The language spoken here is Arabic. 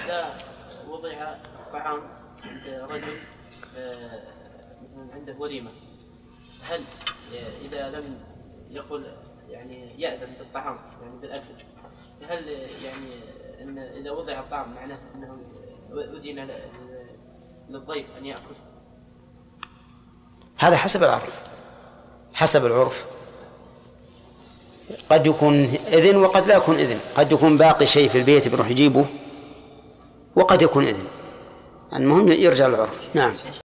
إذا وضع طعام عند رجل عنده وليمة، هل إذا لم يقل يعني يأذن بالطعام يعني بالأكل، هل يعني أن إذا وضع الطعام معناه أنه أذن للضيف أن يأكل؟ هذا حسب العرف، حسب العرف. قد يكون إذن وقد لا يكون إذن، قد يكون باقي شيء في البيت بيروح يجيبه، وقد يكون إذن. المهم يرجع للعرف. نعم.